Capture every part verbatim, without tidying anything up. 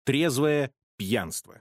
Трезвое пьянство.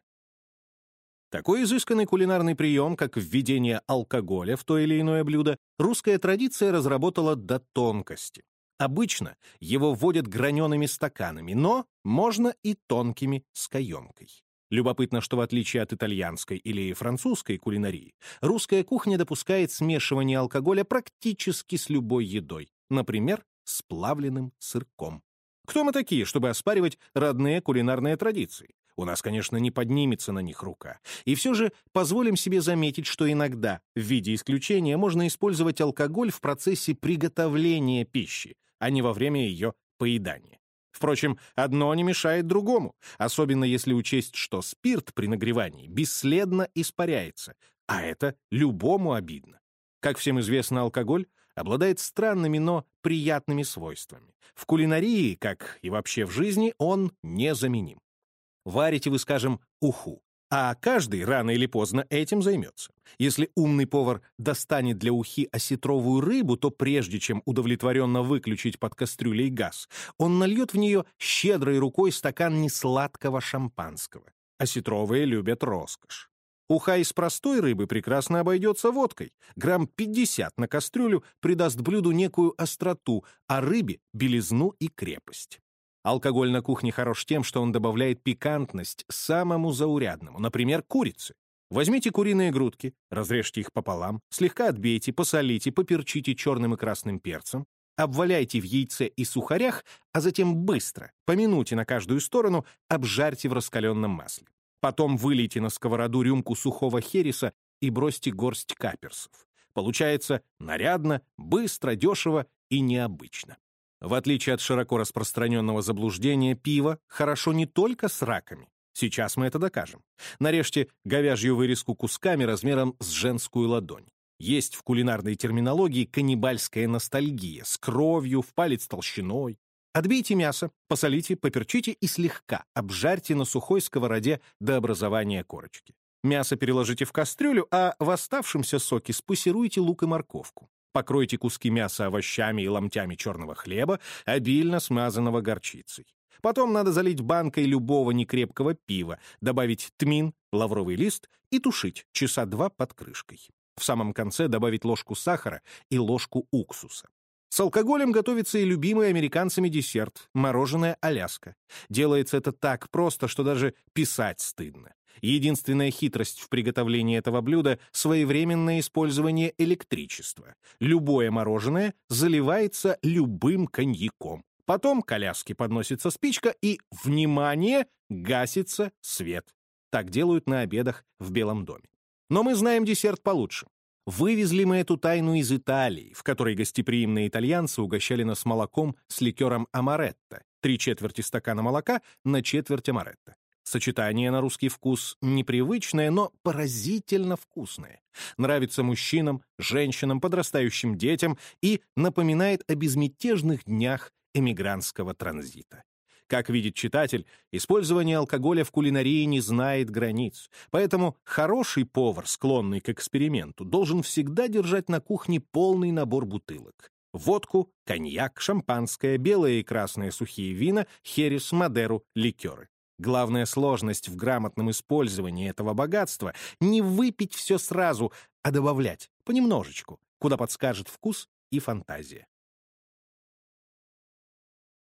Такой изысканный кулинарный прием, как введение алкоголя в то или иное блюдо, русская традиция разработала до тонкости. Обычно его вводят гранеными стаканами, но можно и тонкими с каемкой. Любопытно, что в отличие от итальянской или французской кулинарии, русская кухня допускает смешивание алкоголя практически с любой едой, например, с плавленым сырком. Кто мы такие, чтобы оспаривать родные кулинарные традиции? У нас, конечно, не поднимется на них рука. И все же позволим себе заметить, что иногда, в виде исключения, можно использовать алкоголь в процессе приготовления пищи, а не во время ее поедания. Впрочем, одно не мешает другому, особенно если учесть, что спирт при нагревании бесследно испаряется, а это любому обидно. Как всем известно, алкоголь обладает странными, но приятными свойствами. В кулинарии, как и вообще в жизни, он незаменим. Варите вы, скажем, уху, а каждый рано или поздно этим займется. Если умный повар достанет для ухи осетровую рыбу, то прежде чем удовлетворенно выключить под кастрюлей газ, он нальет в нее щедрой рукой стакан несладкого шампанского. Осетровые любят роскошь. Уха из простой рыбы прекрасно обойдется водкой. Грамм пятьдесят на кастрюлю придаст блюду некую остроту, а рыбе — белизну и крепость. Алкоголь на кухне хорош тем, что он добавляет пикантность самому заурядному, например, курице. Возьмите куриные грудки, разрежьте их пополам, слегка отбейте, посолите, поперчите черным и красным перцем, обваляйте в яйце и сухарях, а затем быстро, по минуте на каждую сторону, обжарьте в раскаленном масле. Потом вылейте на сковороду рюмку сухого хереса и бросьте горсть каперсов. Получается нарядно, быстро, дешево и необычно. В отличие от широко распространенного заблуждения, пиво хорошо не только с раками. Сейчас мы это докажем. Нарежьте говяжью вырезку кусками размером с женскую ладонь. Есть в кулинарной терминологии каннибальская ностальгия с кровью в палец толщиной. Отбейте мясо, посолите, поперчите и слегка обжарьте на сухой сковороде до образования корочки. Мясо переложите в кастрюлю, а в оставшемся соке спассируйте лук и морковку. Покройте куски мяса овощами и ломтями черного хлеба, обильно смазанного горчицей. Потом надо залить банкой любого некрепкого пива, добавить тмин, лавровый лист и тушить часа два под крышкой. В самом конце добавить ложку сахара и ложку уксуса. С алкоголем готовится и любимый американцами десерт — мороженое Аляска. Делается это так просто, что даже писать стыдно. Единственная хитрость в приготовлении этого блюда — своевременное использование электричества. Любое мороженое заливается любым коньяком. Потом к Аляске подносится спичка и, внимание, гасится свет. Так делают на обедах в Белом доме. Но мы знаем десерт получше. Вывезли мы эту тайну из Италии, в которой гостеприимные итальянцы угощали нас молоком с ликером амаретто, три четверти стакана молока на четверть амаретто. Сочетание на русский вкус непривычное, но поразительно вкусное. Нравится мужчинам, женщинам, подрастающим детям и напоминает о безмятежных днях эмигрантского транзита. Как видит читатель, использование алкоголя в кулинарии не знает границ, поэтому хороший повар, склонный к эксперименту, должен всегда держать на кухне полный набор бутылок. Водку, коньяк, шампанское, белые и красные сухие вина, херес, мадеру, ликеры. Главная сложность в грамотном использовании этого богатства — не выпить все сразу, а добавлять понемножечку, куда подскажет вкус и фантазия.